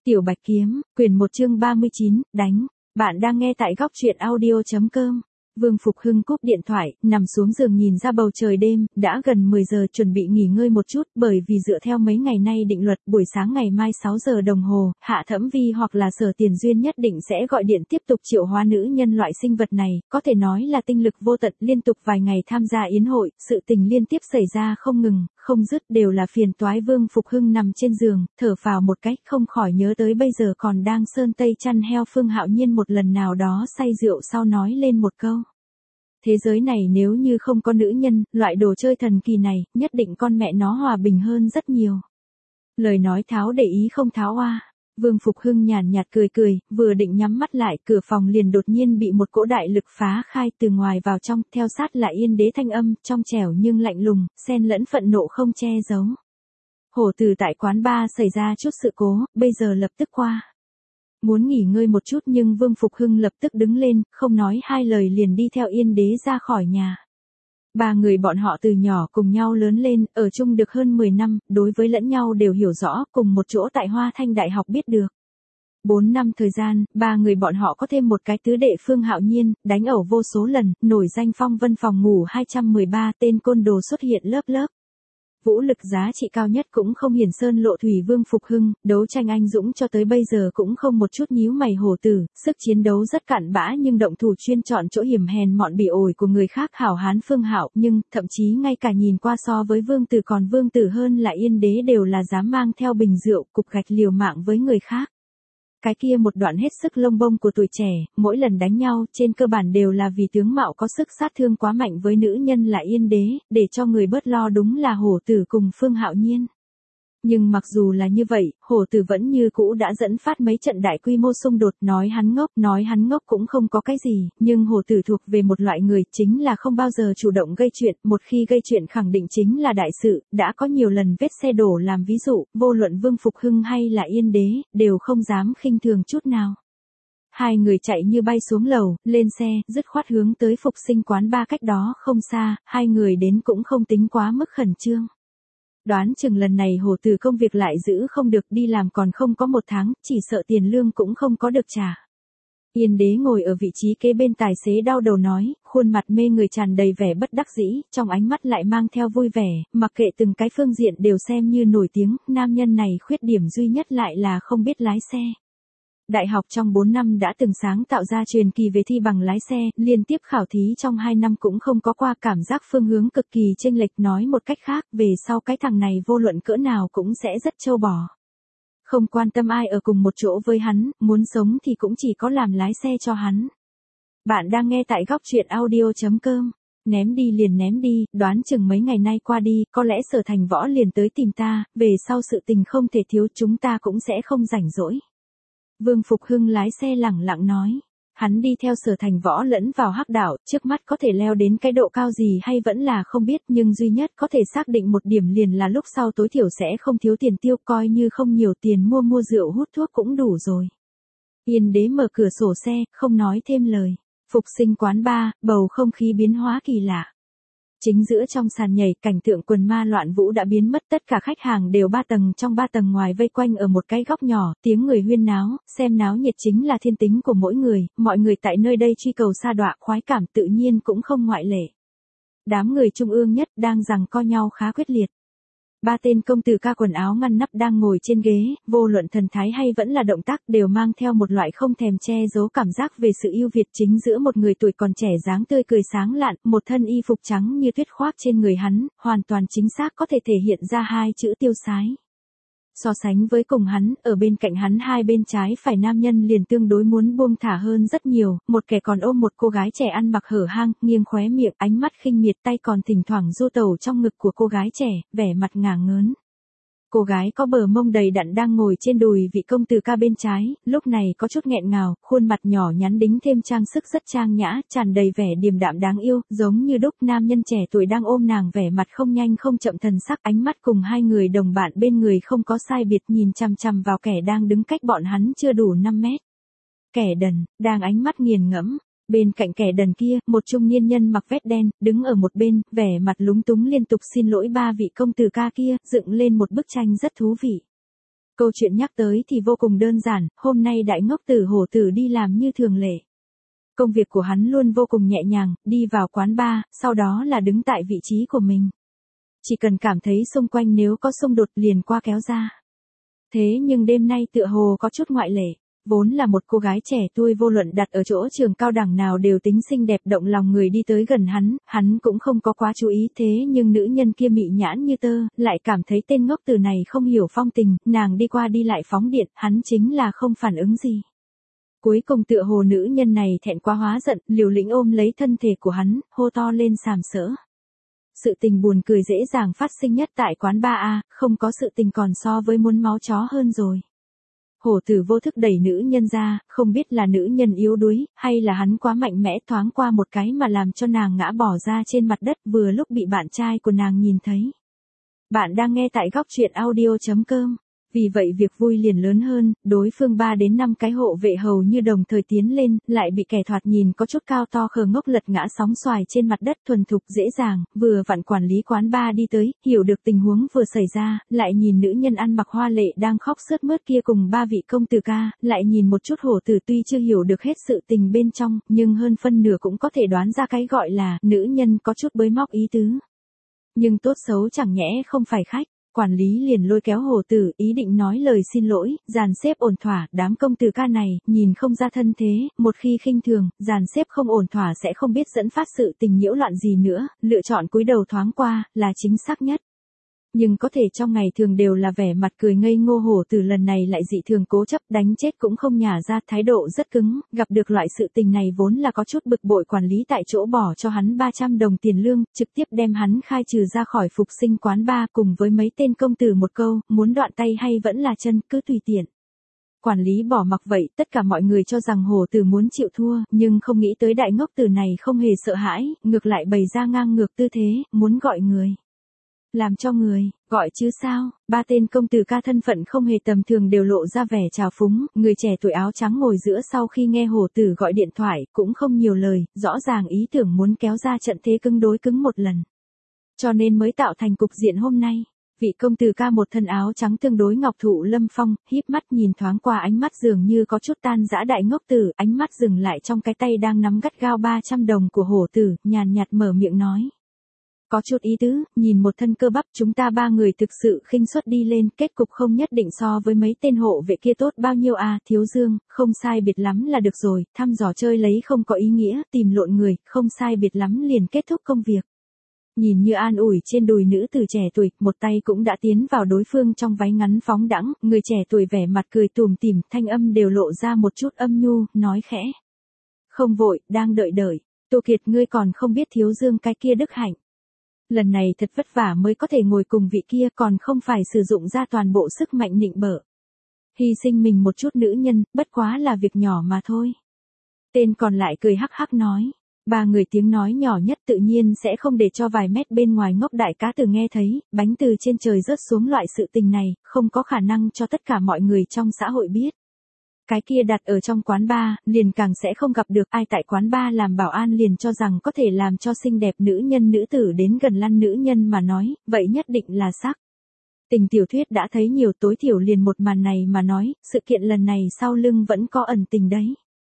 Tiểu Bạch Kiếm, quyển 1 chương 39, đánh. Bạn đang nghe tại góc truyện audio.com. Vương Phục Hưng cúp điện thoại, nằm xuống giường nhìn ra bầu trời đêm, đã gần 10 giờ chuẩn bị nghỉ ngơi một chút, bởi vì dựa theo mấy ngày nay định luật, buổi sáng ngày mai 6 giờ đồng hồ, Hạ Thẩm Vi hoặc là Sở Tiền Duyên nhất định sẽ gọi điện tiếp tục triệu hóa nữ nhân loại sinh vật này, có thể nói là tinh lực vô tận, liên tục vài ngày tham gia yến hội, sự tình liên tiếp xảy ra không ngừng, không dứt, đều là phiền toái. Vương Phục Hưng nằm trên giường, thở phào một cách, không khỏi nhớ tới bây giờ còn đang sơn tây chăn heo Phương Hạo Nhiên một lần nào đó say rượu sau nói lên một câu. Thế giới này nếu như không có nữ nhân, loại đồ chơi thần kỳ này, nhất định con mẹ nó hòa bình hơn rất nhiều. Lời nói tháo để ý không tháo oa. Vương Phục Hưng nhàn nhạt cười cười, vừa định nhắm mắt lại, cửa phòng liền đột nhiên bị một cỗ đại lực phá khai từ ngoài vào trong, theo sát là Yên Đế thanh âm, trong trẻo nhưng lạnh lùng, xen lẫn phẫn nộ không che giấu. Hổ Tử tại quán bar xảy ra chút sự cố, bây giờ lập tức qua. Muốn nghỉ ngơi một chút nhưng Vương Phục Hưng lập tức đứng lên, không nói hai lời liền đi theo Yên Đế ra khỏi nhà. Ba người bọn họ từ nhỏ cùng nhau lớn lên, ở chung được hơn 10 năm, đối với lẫn nhau đều hiểu rõ, cùng một chỗ tại Hoa Thanh Đại học biết được. 4 năm thời gian, ba người bọn họ có thêm một cái tứ đệ Phương Hạo Nhiên, đánh ẩu vô số lần, nổi danh phong vân phòng ngủ 213, tên côn đồ xuất hiện lớp lớp. Vũ lực giá trị cao nhất cũng không hiển sơn lộ thủy. Vương Phục Hưng, đấu tranh anh dũng cho tới bây giờ cũng không một chút nhíu mày. Hổ Tử, sức chiến đấu rất cặn bã nhưng động thủ chuyên chọn chỗ hiểm hèn mọn bị ổi của người khác. Hảo hán Phương Hạo, nhưng, thậm chí ngay cả nhìn qua so với Vương Tử còn Vương Tử hơn là Yên Đế đều là dám mang theo bình rượu, cục gạch liều mạng với người khác. Cái kia một đoạn hết sức lông bông của tuổi trẻ, mỗi lần đánh nhau, trên cơ bản đều là vì tướng mạo có sức sát thương quá mạnh với nữ nhân là Yên Đế, để cho người bớt lo đúng là Hổ Tử cùng Phương Hạo Nhiên. Nhưng mặc dù là như vậy, Hổ Tử vẫn như cũ đã dẫn phát mấy trận đại quy mô xung đột. Nói hắn ngốc cũng không có cái gì, nhưng Hổ Tử thuộc về một loại người chính là không bao giờ chủ động gây chuyện, một khi gây chuyện khẳng định chính là đại sự, đã có nhiều lần vết xe đổ làm ví dụ, vô luận Vương Phục Hưng hay là Yên Đế, đều không dám khinh thường chút nào. Hai người chạy như bay xuống lầu, lên xe, dứt khoát hướng tới Phục Sinh quán bar cách đó không xa, hai người đến cũng không tính quá mức khẩn trương. Đoán chừng lần này Hổ Tử công việc lại giữ không được, đi làm còn không có 1 tháng, chỉ sợ tiền lương cũng không có được trả. Yên Đế ngồi ở vị trí kế bên tài xế đau đầu nói, khuôn mặt mê người tràn đầy vẻ bất đắc dĩ, trong ánh mắt lại mang theo vui vẻ, mặc kệ từng cái phương diện đều xem như nổi tiếng, nam nhân này khuyết điểm duy nhất lại là không biết lái xe. Đại học trong 4 năm đã từng sáng tạo ra truyền kỳ về thi bằng lái xe, liên tiếp khảo thí trong 2 năm cũng không có qua, cảm giác phương hướng cực kỳ chênh lệch. Nói một cách khác, về sau cái thằng này vô luận cỡ nào cũng sẽ rất trâu bò. Không quan tâm ai ở cùng một chỗ với hắn, muốn sống thì cũng chỉ có làm lái xe cho hắn. Bạn đang nghe tại góc truyện audio.com. Ném đi liền ném đi, đoán chừng mấy ngày nay qua đi, có lẽ Sở Thành Võ liền tới tìm ta, về sau sự tình không thể thiếu, chúng ta cũng sẽ không rảnh rỗi. Vương Phục Hưng lái xe lẳng lặng nói. Hắn đi theo Sở Thành Võ lẫn vào hắc đạo, trước mắt có thể leo đến cái độ cao gì hay vẫn là không biết, nhưng duy nhất có thể xác định một điểm liền là lúc sau tối thiểu sẽ không thiếu tiền tiêu, coi như không nhiều tiền mua rượu hút thuốc cũng đủ rồi. Yên Đế mở cửa sổ xe, không nói thêm lời. Phục Sinh quán bar, bầu không khí biến hóa kỳ lạ. Chính giữa trong sàn nhảy, cảnh tượng quần ma loạn vũ đã biến mất, tất cả khách hàng đều 3 tầng trong 3 tầng ngoài vây quanh ở một cái góc nhỏ, tiếng người huyên náo, xem náo nhiệt chính là thiên tính của mỗi người, mọi người tại nơi đây truy cầu sa đọa, khoái cảm tự nhiên cũng không ngoại lệ. Đám người trung ương nhất đang giằng co nhau khá quyết liệt. 3 tên công tử ca quần áo ngăn nắp đang ngồi trên ghế, vô luận thần thái hay vẫn là động tác đều mang theo một loại không thèm che giấu cảm giác về sự ưu việt. Chính giữa một người tuổi còn trẻ dáng tươi cười sáng lạn, một thân y phục trắng như tuyết khoác trên người hắn, hoàn toàn chính xác có thể thể hiện ra 2 chữ tiêu sái. So sánh với cùng hắn, ở bên cạnh hắn hai bên trái phải nam nhân liền tương đối muốn buông thả hơn rất nhiều, một kẻ còn ôm một cô gái trẻ ăn mặc hở hang, nghiêng khóe miệng, ánh mắt khinh miệt, tay còn thỉnh thoảng du tẩu trong ngực của cô gái trẻ, vẻ mặt ngả ngớn. Cô gái có bờ mông đầy đặn đang ngồi trên đùi vị công tử ca bên trái, lúc này có chút nghẹn ngào, khuôn mặt nhỏ nhắn đính thêm trang sức rất trang nhã, tràn đầy vẻ điềm đạm đáng yêu, giống như đúc. Nam nhân trẻ tuổi đang ôm nàng, vẻ mặt không nhanh không chậm, thần sắc, ánh mắt cùng hai người đồng bạn bên người không có sai biệt, nhìn chằm chằm vào kẻ đang đứng cách bọn hắn chưa đủ 5 mét. Kẻ đần, đang ánh mắt nghiền ngẫm. Bên cạnh kẻ đần kia, một trung niên nhân mặc vest đen, đứng ở một bên, vẻ mặt lúng túng liên tục xin lỗi 3 vị công tử ca kia, dựng lên một bức tranh rất thú vị. Câu chuyện nhắc tới thì vô cùng đơn giản, hôm nay đại ngốc tử hổ tử đi làm như thường lệ. Công việc của hắn luôn vô cùng nhẹ nhàng, đi vào quán bar, sau đó là đứng tại vị trí của mình. Chỉ cần cảm thấy xung quanh nếu có xung đột liền qua kéo ra. Thế nhưng đêm nay tựa hồ có chút ngoại lệ. Vốn là một cô gái trẻ tuổi vô luận đặt ở chỗ trường cao đẳng nào đều tính xinh đẹp động lòng người đi tới gần hắn cũng không có quá chú ý thế nhưng nữ nhân kia mị nhãn như tơ, lại cảm thấy tên ngốc tử này không hiểu phong tình, nàng đi qua đi lại phóng điện, hắn chính là không phản ứng gì. Cuối cùng tựa hồ nữ nhân này thẹn quá hóa giận, liều lĩnh ôm lấy thân thể của hắn, hô to lên sàm sỡ. Sự tình buồn cười dễ dàng phát sinh nhất tại quán bar A, không có sự tình còn so với muốn máu chó hơn rồi. Hổ tử vô thức đẩy nữ nhân ra, không biết là nữ nhân yếu đuối, hay là hắn quá mạnh mẽ thoáng qua một cái mà làm cho nàng ngã bỏ ra trên mặt đất vừa lúc bị bạn trai của nàng nhìn thấy. Bạn đang nghe tại góc truyện audio.com. Vì vậy việc vui liền lớn hơn, đối phương 3 đến 5 cái hộ vệ hầu như đồng thời tiến lên, lại bị kẻ thoạt nhìn có chút cao to khờ ngốc lật ngã sóng xoài trên mặt đất thuần thục dễ dàng, vừa vặn quản lý quán bar đi tới, hiểu được tình huống vừa xảy ra, lại nhìn nữ nhân ăn mặc hoa lệ đang khóc sướt mướt kia cùng 3 vị công tử ca, lại nhìn một chút hổ tử tuy chưa hiểu được hết sự tình bên trong, nhưng hơn phân nửa cũng có thể đoán ra cái gọi là, nữ nhân có chút bới móc ý tứ. Nhưng tốt xấu chẳng nhẽ không phải khách. Quản lý liền lôi kéo hổ tử, ý định nói lời xin lỗi, dàn xếp ổn thỏa, đám công tử ca này, nhìn không ra thân thế, một khi khinh thường, dàn xếp không ổn thỏa sẽ không biết dẫn phát sự tình nhiễu loạn gì nữa, lựa chọn cúi đầu thoáng qua, là chính xác nhất. Nhưng có thể trong ngày thường đều là vẻ mặt cười ngây ngô hổ tử lần này lại dị thường cố chấp đánh chết cũng không nhả ra thái độ rất cứng, gặp được loại sự tình này vốn là có chút bực bội quản lý tại chỗ bỏ cho hắn 300 đồng tiền lương, trực tiếp đem hắn khai trừ ra khỏi phục sinh quán bar cùng với mấy tên công tử một câu, muốn đoạn tay hay vẫn là chân cứ tùy tiện. Quản lý bỏ mặc vậy, tất cả mọi người cho rằng hổ tử muốn chịu thua, nhưng không nghĩ tới đại ngốc tử này không hề sợ hãi, ngược lại bày ra ngang ngược tư thế, muốn gọi người. Làm cho người, gọi chứ sao, 3 tên công tử ca thân phận không hề tầm thường đều lộ ra vẻ trào phúng, người trẻ tuổi áo trắng ngồi giữa sau khi nghe hổ tử gọi điện thoại, cũng không nhiều lời, rõ ràng ý tưởng muốn kéo ra trận thế cứng đối cứng một lần. Cho nên mới tạo thành cục diện hôm nay. Vị công tử ca một thân áo trắng tương đối ngọc thụ lâm phong, híp mắt nhìn thoáng qua ánh mắt dường như có chút tan dã đại ngốc tử, ánh mắt dừng lại trong cái tay đang nắm gắt gao 300 đồng của hổ tử, nhàn nhạt mở miệng nói. Có chút ý tứ, nhìn một thân cơ bắp chúng ta 3 người thực sự khinh suất đi lên, kết cục không nhất định so với mấy tên hộ vệ kia tốt bao nhiêu à, Thiếu Dương, không sai biệt lắm là được rồi, thăm dò chơi lấy không có ý nghĩa, tìm lộn người, không sai biệt lắm liền kết thúc công việc. Nhìn như an ủi trên đùi nữ tử trẻ tuổi, một tay cũng đã tiến vào đối phương trong váy ngắn phóng đãng, người trẻ tuổi vẻ mặt cười tủm tỉm, thanh âm đều lộ ra một chút âm nhu, nói khẽ. Không vội, đang đợi. Tô Kiệt ngươi còn không biết Thiếu Dương cái kia đức hạnh. Lần này thật vất vả mới có thể ngồi cùng vị kia còn không phải sử dụng ra toàn bộ sức mạnh nịnh bợ. Hy sinh mình một chút nữ nhân, bất quá là việc nhỏ mà thôi. Tên còn lại cười hắc hắc nói. 3 người tiếng nói nhỏ nhất tự nhiên sẽ không để cho vài mét bên ngoài ngốc đại cá tử nghe thấy, bánh từ trên trời rớt xuống loại sự tình này, không có khả năng cho tất cả mọi người trong xã hội biết. Cái kia đặt ở trong quán bar, liền càng sẽ không gặp được ai tại quán bar làm bảo an liền cho rằng có thể làm cho xinh đẹp nữ nhân nữ tử đến gần lăn nữ nhân mà nói, vậy nhất định là sắc. Tình tiểu thuyết đã thấy nhiều tối thiểu liền một màn này mà nói, sự kiện lần này sau lưng vẫn có ẩn tình đấy.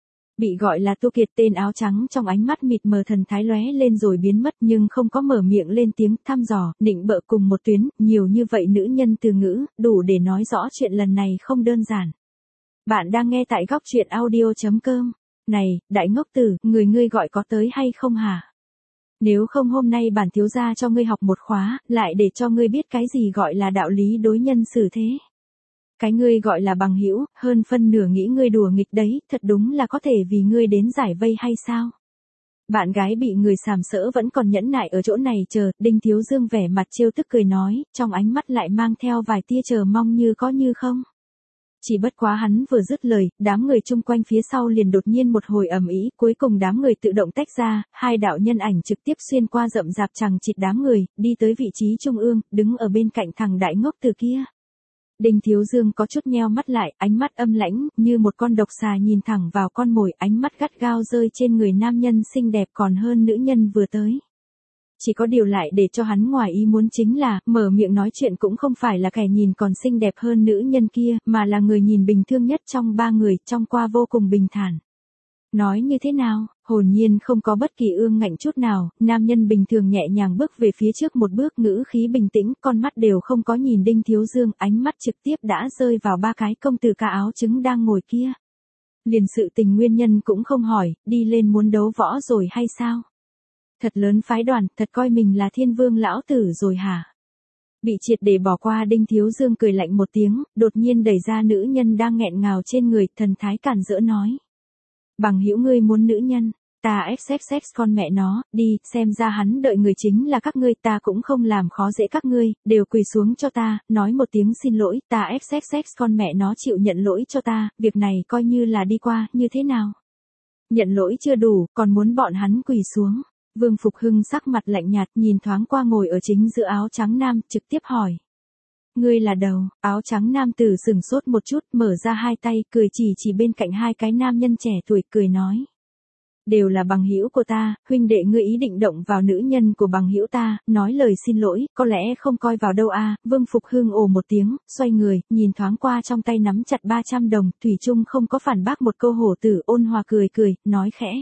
Bị gọi là Tô Kiệt tên áo trắng trong ánh mắt mịt mờ thần thái lóe lên rồi biến mất nhưng không có mở miệng lên tiếng thăm dò, nịnh bợ cùng một tuyến, nhiều như vậy nữ nhân từ ngữ, đủ để nói rõ chuyện lần này không đơn giản. Bạn đang nghe tại góc truyện audio.com. Này, đại ngốc tử, ngươi gọi có tới hay không hả? Nếu không hôm nay bản thiếu gia cho ngươi học một khóa, lại để cho ngươi biết cái gì gọi là đạo lý đối nhân xử thế. Cái ngươi gọi là bằng hữu, hơn phân nửa nghĩ ngươi đùa nghịch đấy, thật đúng là có thể vì ngươi đến giải vây hay sao? Bạn gái bị người sàm sỡ vẫn còn nhẫn nại ở chỗ này chờ, Đinh Thiếu Dương vẻ mặt trêu tức cười nói, trong ánh mắt lại mang theo vài tia chờ mong như có như không. Chỉ bất quá hắn vừa dứt lời, đám người chung quanh phía sau liền đột nhiên một hồi ầm ĩ, cuối cùng đám người tự động tách ra, 2 đạo nhân ảnh trực tiếp xuyên qua rậm rạp chằng chịt đám người, đi tới vị trí trung ương, đứng ở bên cạnh thằng đại ngốc từ kia. Đinh Thiếu Dương có chút nheo mắt lại, ánh mắt âm lãnh, như một con độc xà nhìn thẳng vào con mồi, ánh mắt gắt gao rơi trên người nam nhân xinh đẹp còn hơn nữ nhân vừa tới. Chỉ có điều lại để cho hắn ngoài ý muốn chính là, mở miệng nói chuyện cũng không phải là kẻ nhìn còn xinh đẹp hơn nữ nhân kia, mà là người nhìn bình thường nhất trong ba người, trong qua vô cùng bình thản. Nói như thế nào, hồn nhiên không có bất kỳ ương ngạnh chút nào, nam nhân bình thường nhẹ nhàng bước về phía trước một bước, ngữ khí bình tĩnh, con mắt đều không có nhìn Đinh Thiếu Dương, ánh mắt trực tiếp đã rơi vào ba cái công tử ca áo trứng đang ngồi kia. Liền sự tình nguyên nhân cũng không hỏi, đi lên muốn đấu võ rồi hay sao? Thật lớn phái đoàn, thật coi mình là thiên vương lão tử rồi hả? Bị triệt để bỏ qua Đinh Thiếu Dương cười lạnh một tiếng, đột nhiên đẩy ra nữ nhân đang nghẹn ngào trên người, thần thái cản rỡ nói. Bằng hữu ngươi muốn nữ nhân, ta xxx con mẹ nó, đi, xem ra hắn đợi người chính là các ngươi, ta cũng không làm khó dễ các ngươi, đều quỳ xuống cho ta, nói một tiếng xin lỗi, ta xxx con mẹ nó chịu nhận lỗi cho ta, việc này coi như là đi qua, như thế nào? Nhận lỗi chưa đủ, còn muốn bọn hắn quỳ xuống. Vương Phục Hưng sắc mặt lạnh nhạt nhìn thoáng qua ngồi ở chính giữa áo trắng nam, trực tiếp hỏi. Ngươi là đầu, áo trắng nam tử sừng sốt một chút, mở ra hai tay, cười chỉ bên cạnh hai cái nam nhân trẻ tuổi, cười nói. Đều là bằng hữu của ta, huynh đệ ngươi ý định động vào nữ nhân của bằng hữu ta, nói lời xin lỗi, có lẽ không coi vào đâu a. Vương Phục Hưng ồ một tiếng, xoay người, nhìn thoáng qua trong tay nắm chặt 300 đồng, thủy chung không có phản bác một câu, hổ tử ôn hòa cười, nói khẽ.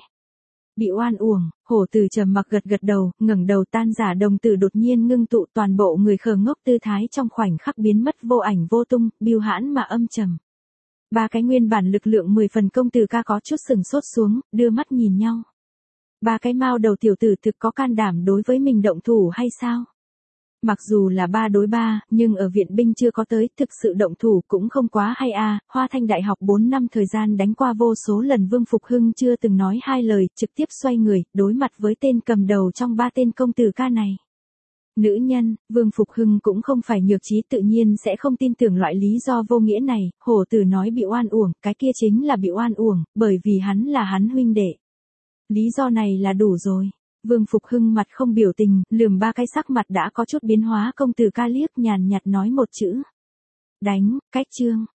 Bị oan uổng, hổ tử trầm mặc gật đầu, ngẩng đầu, tan giả đồng tử đột nhiên ngưng tụ, toàn bộ người khờ ngốc tư thái trong khoảnh khắc biến mất vô ảnh vô tung, bưu hãn mà âm trầm. Ba cái nguyên bản lực lượng 10 phần công tử ca có chút sừng sốt xuống, đưa mắt nhìn nhau. Ba cái mao đầu tiểu tử thực có can đảm đối với mình động thủ hay sao? Mặc dù là 3 đối 3, nhưng ở viện binh chưa có tới, thực sự động thủ cũng không quá hay a. Hoa Thanh đại học 4 năm thời gian đánh qua vô số lần, Vương Phục Hưng chưa từng nói hai lời, trực tiếp xoay người, đối mặt với tên cầm đầu trong ba tên công tử ca này. Nữ nhân, Vương Phục Hưng cũng không phải nhược trí, tự nhiên sẽ không tin tưởng loại lý do vô nghĩa này, hổ tử nói bị oan uổng, cái kia chính là bị oan uổng, bởi vì hắn là hắn huynh đệ. Lý do này là đủ rồi. Vương Phục Hưng mặt không biểu tình, lườm ba cái sắc mặt đã có chút biến hóa công tử ca liếc, nhàn nhạt nói một chữ. Đánh, cách chương.